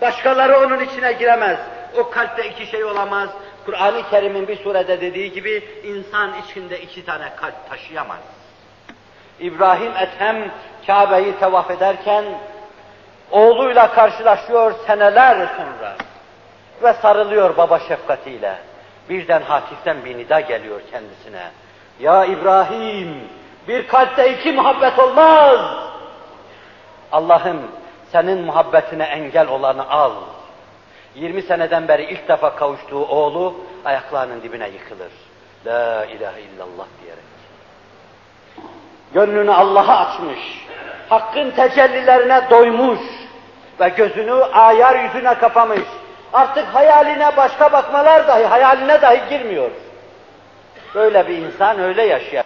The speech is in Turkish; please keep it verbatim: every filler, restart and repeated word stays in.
Başkaları onun içine giremez. O kalpte iki şey olamaz. Kur'an-ı Kerim'in bir surede dediği gibi insan içinde iki tane kalp taşıyamaz. İbrahim Ethem Kabe'yi tevaf ederken oğluyla karşılaşıyor seneler sonra ve sarılıyor baba şefkatiyle. Birden hafiften bir nida geliyor kendisine. Ya İbrahim, bir kalpte iki muhabbet olmaz. Allah'ım senin muhabbetine engel olanı al. yirmi seneden beri ilk defa kavuştuğu oğlu ayaklarının dibine yıkılır. La ilahe illallah diyerek. Gönlünü Allah'a açmış, Hakk'ın tecellilerine doymuş ve gözünü ayar yüzüne kapamış. Artık hayaline başka bakmalar dahi, hayaline dahi girmiyor. Böyle bir insan öyle yaşıyor.